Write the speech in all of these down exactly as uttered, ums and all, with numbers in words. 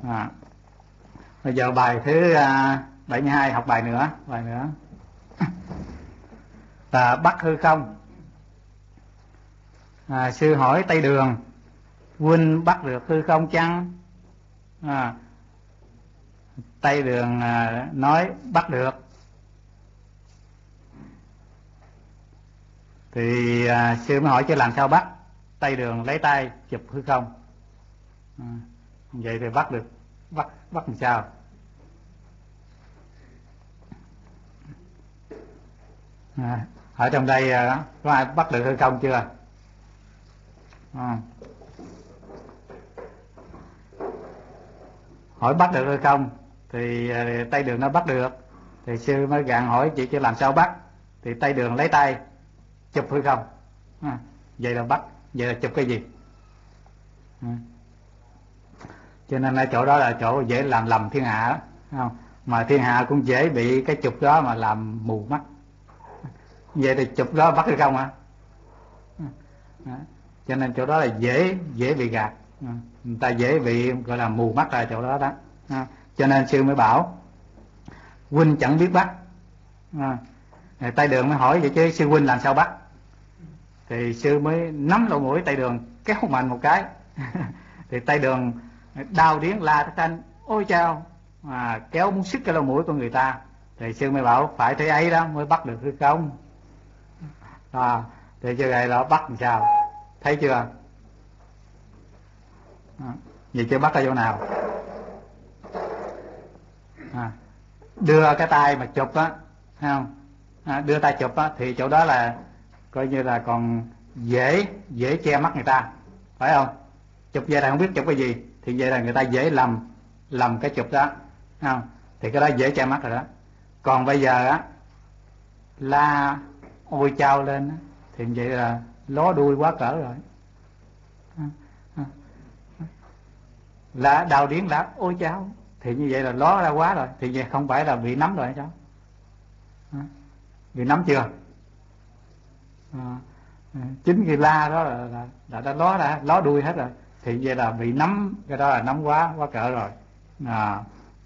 À. Bây giờ bài thứ à, bảy mươi hai, học bài nữa, bài nữa là bắt hư không. À, sư hỏi Tây Đường: huynh bắt được hư không chăng? À, Tây Đường à, nói bắt được. Thì à, sư mới hỏi chứ làm sao bắt? Tây Đường lấy tay chụp hư không. À, vậy thì bắt được. Bắt bắt làm sao? À, ở trong đây à, có ai bắt được hư không chưa? À, hỏi bắt được hư không thì à, Tây Đường nó bắt được. Thì sư mới gạn hỏi chị chứ làm sao bắt? Thì Tây Đường lấy tay chụp hư không. À, vậy là bắt. Vậy là chụp cái gì? À, cho nên ở chỗ đó là chỗ dễ làm lầm thiên hạ đó, không? Mà thiên hạ cũng dễ bị cái chụp đó mà làm mù mắt. Vậy thì chụp đó bắt hư không hả? À, cho nên chỗ đó là dễ dễ bị gạt. À, người ta dễ bị gọi là mù mắt là chỗ đó đó. À, cho nên sư mới bảo huynh chẳng biết bắt. À, Tây Đường mới hỏi vậy chứ sư huynh làm sao bắt? Thì sư mới nắm lỗ mũi Tây Đường kéo mạnh một cái. Thì Tây Đường đau điếng la thất thanh: ôi chao! À, kéo muốn xích cái lỗ mũi của người ta. Thì sư mới bảo phải thế ấy đó mới bắt được hư không. À, thì chưa vậy đó bắt làm sao? Thấy chưa? À, vậy chưa bắt ở chỗ nào? À, đưa cái tay mà chụp á, thấy không? À, đưa tay chụp á thì chỗ đó là coi như là còn dễ dễ che mắt người ta, phải không? Chụp vậy là không biết chụp cái gì thì vậy là người ta dễ lầm lầm cái chụp đó, không? Thì cái đó dễ che mắt rồi đó. Còn bây giờ á la ôi chao lên á, thì vậy là ló đuôi quá cỡ rồi. Là đào điếng là ôi chao, thì như vậy là ló ra quá rồi, thì vậy không phải là bị nắm rồi hay sao? Bị nắm chưa? À, chính cái la đó là, là, là đã ló ra ló đuôi hết rồi, thì vậy là bị nắm, cái đó là nắm quá quá cỡ rồi. À,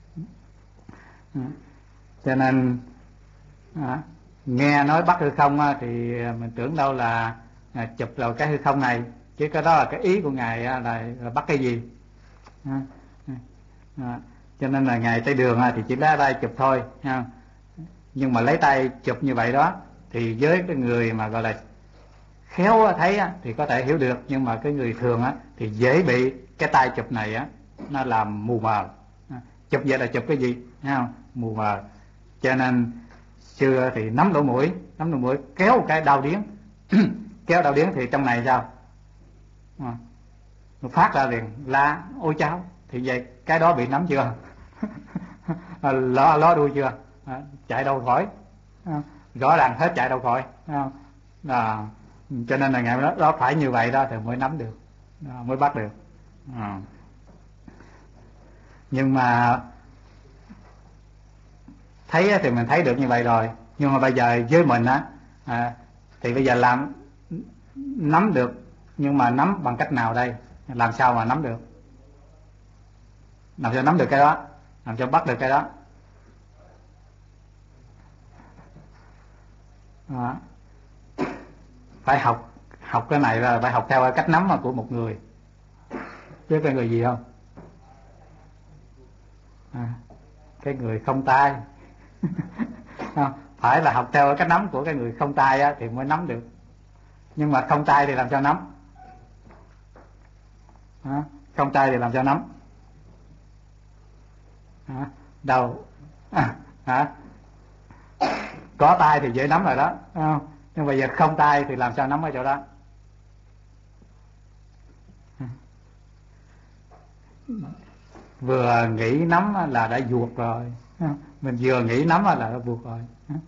cho nên à, nghe nói bắt hư không á, thì mình tưởng đâu là à, chụp vào cái hư không này, chứ cái đó là cái ý của ngài á, là, là bắt cái gì. À, à, cho nên là ngài Tây Đường á, thì chỉ lấy tay chụp thôi ha. Nhưng mà lấy tay chụp như vậy đó thì với cái người mà gọi là khéo thấy á, thì có thể hiểu được, nhưng mà cái người thường á, thì dễ bị cái tay chụp này á, nó làm mù mờ. Chụp vậy là chụp cái gì, thấy không? Mù mờ. Cho nên xưa thì nắm lỗ mũi, nắm lỗ mũi kéo cái đau điếng. Kéo đau điếng thì trong này sao? À, nó phát ra liền la ôi chao, thì vậy cái đó bị nắm chưa? Lo lo đuôi chưa? À, chạy đâu khỏi. À, rõ ràng hết chạy đâu khỏi. À, cho nên là ngày đó, đó phải như vậy đó thì mới nắm được, đó, mới bắt được. À, nhưng mà thấy thì mình thấy được như vậy rồi, nhưng mà bây giờ với mình á, à, thì bây giờ làm nắm được, nhưng mà nắm bằng cách nào đây? Làm sao mà nắm được? Làm sao nắm được cái đó? Làm sao bắt được cái đó? À, phải học học cái này là phải học theo cách nắm mà của một người, chứ cái người gì không? À, cái người không tay. Phải là học theo cách nắm của cái người không tay á, thì mới nắm được. Nhưng mà không tay thì làm sao nắm? À, không tay thì làm sao nắm? À, đâu? À, à, có tay thì dễ nắm rồi đó, à, nhưng bây giờ không tay thì làm sao nắm ở chỗ đó? Vừa nghĩ nắm là đã vuột rồi, mình vừa nghĩ nắm là đã vuột rồi.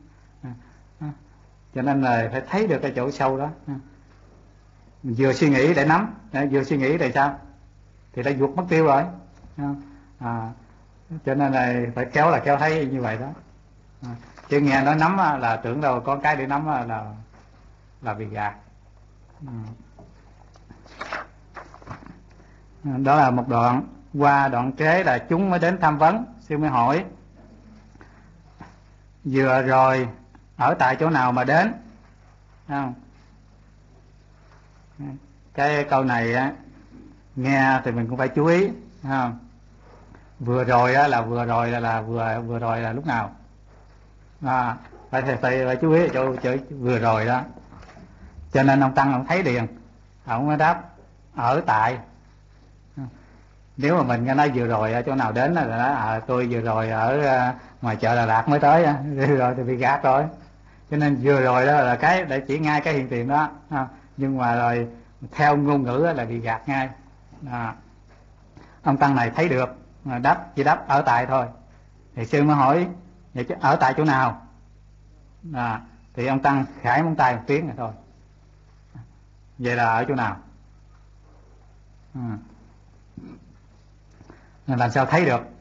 Cho nên là phải thấy được cái chỗ sâu đó. Mình vừa suy nghĩ để nắm, vừa suy nghĩ để sao thì đã vuột mất tiêu rồi. À, cho nên là phải kéo là kéo thấy như vậy đó. À, chứ nghe nói nắm là tưởng đâu có cái để nắm là là bị gạt. À, đó là một đoạn. Qua đoạn kế là chúng mới đến tham vấn. Sư mới hỏi vừa rồi ở tại chỗ nào mà đến, không? Cái câu này á, nghe thì mình cũng phải chú ý, không? Vừa rồi á, là vừa rồi là, là vừa vừa rồi là lúc nào, à, phải, phải phải chú ý chỗ chữ vừa rồi đó. Cho nên ông Tăng ông thấy điền, ông mới đáp ở tại. Nếu mà mình nghe nói vừa rồi ở chỗ nào đến là nói à, tôi vừa rồi ở uh, ngoài chợ Đà Lạt mới tới, rồi thì bị gạt rồi. Cho nên vừa rồi đó là cái để chỉ ngay cái hiện tiền đó, à, nhưng mà rồi theo ngôn ngữ là bị gạt ngay. À, ông Tăng này thấy được, đáp chỉ đáp ở tại thôi. Thì sư mới hỏi vậy chứ ở tại chỗ nào, à, thì ông Tăng khải móng tay một tiếng rồi thôi. Vậy là ở chỗ nào, à, làm sao thấy được.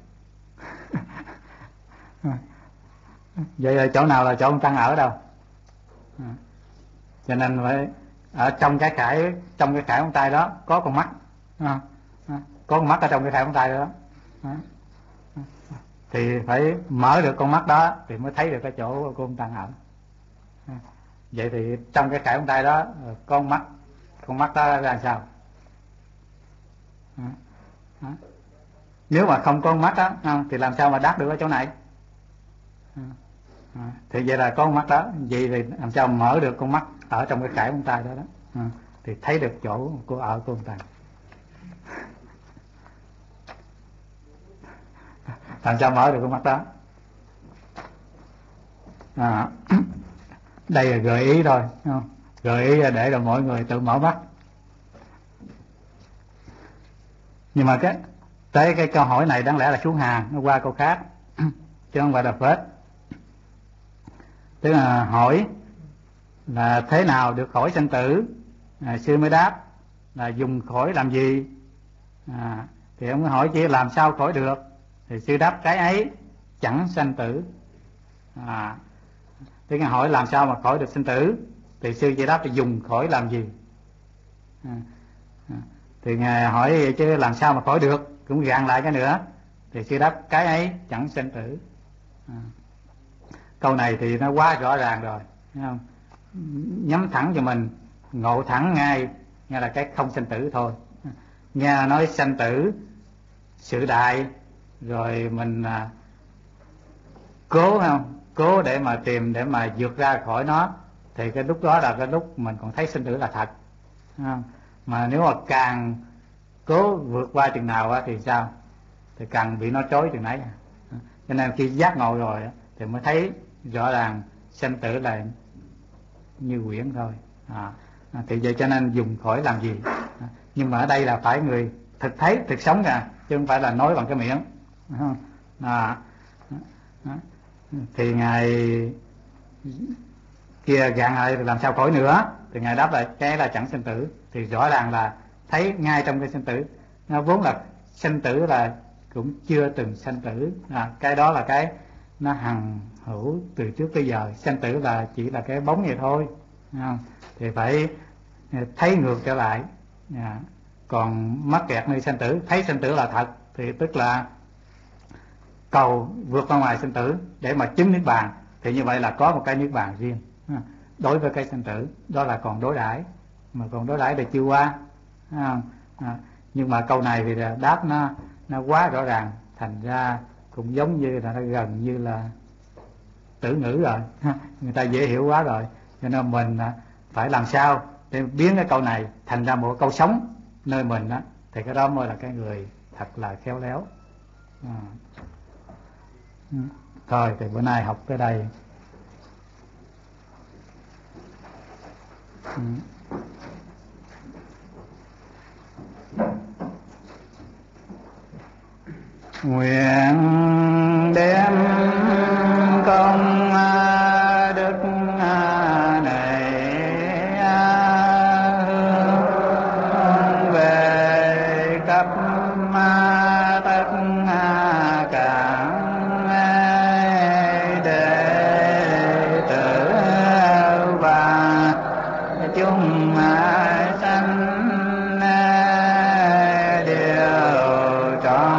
Vậy là chỗ nào là chỗ ông Tăng ở đâu, à, cho nên phải ở trong cái khải, trong cái khải móng tay đó có con mắt, à, à, có con mắt ở trong cái khải móng tay đó, à, thì phải mở được con mắt đó thì mới thấy được cái chỗ của ông Tăng ở. À, vậy thì trong cái khải móng tay đó con mắt, con mắt đó ra làm sao, à, à, nếu mà không có con mắt đó thì làm sao mà đáp được ở chỗ này, à, à, thì vậy là có con mắt đó, vậy thì làm sao mở được con mắt ở trong cái khải móng tay đó đó, à, thì thấy được chỗ của ở của ông Tăng. Làm sao mở được con mắt đó, à, đây là gợi ý thôi, không? Gợi ý để rồi mọi người tự mở mắt. Nhưng mà cái tới cái câu hỏi này đáng lẽ là xuống hàng, nó qua câu khác chứ không phải là phết. Tức là hỏi là thế nào được khỏi sanh tử, à, sư mới đáp là dùng khỏi làm gì, à, thì ông mới hỏi chỉ làm sao khỏi được, thì sư đáp cái ấy chẳng sanh tử, à, tức là hỏi làm sao mà khỏi được sanh tử, thì sư chỉ đáp là dùng khỏi làm gì, à, à, thì ngài hỏi vậy chứ làm sao mà khỏi được, cũng gạn lại cái nữa, thì sư đáp cái ấy chẳng sanh tử, à, câu này thì nó quá rõ ràng rồi, thấy không? Nhắm thẳng cho mình, ngộ thẳng ngay, nghe là cái không sanh tử thôi. Nghe nói sanh tử sự đại rồi mình à, cố không cố để mà tìm, để mà vượt ra khỏi nó, thì cái lúc đó là cái lúc mình còn thấy sinh tử là thật, không? Mà nếu mà càng cố vượt qua chừng nào á, thì sao, thì càng bị nó trói chừng nấy. Cho nên khi giác ngộ rồi thì mới thấy rõ ràng sanh tử là như quyển thôi, à, thì vậy cho nên dùng khỏi làm gì, à, nhưng mà ở đây là phải người thực thấy thực sống nha, chứ không phải là nói bằng cái miệng, à, à, thì ngài kia gạn lại làm sao khỏi nữa, thì ngài đáp lại cái là chẳng sinh tử, thì rõ ràng là thấy ngay trong cái sinh tử, nó vốn là sinh tử là cũng chưa từng sanh tử, à, cái đó là cái nó hằng hữu từ trước tới giờ, sanh tử là chỉ là cái bóng vậy thôi, à, thì phải thấy ngược trở lại, à, còn mắc kẹt nơi sanh tử, thấy sanh tử là thật thì tức là cầu vượt ra ngoài sinh tử để mà chứng niết bàn, thì như vậy là có một cái niết bàn riêng, à, đối với cái sinh tử đó là còn đối đãi, mà còn đối đãi thì chưa qua, à, à, nhưng mà câu này thì đáp nó nó quá rõ ràng, thành ra cũng giống như là nó gần như là tử ngữ rồi, người ta dễ hiểu quá rồi, cho nên mình phải làm sao để biến cái câu này thành ra một câu sống nơi mình đó, thì cái đó mới là cái người thật là khéo léo, à. Thôi thì bữa nay học tới đây. Ừ. Nguyện đem công đức này hướng về khắp tất cả đệ tử và chúng sanh đều trọn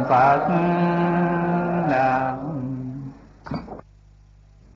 Phật. Nam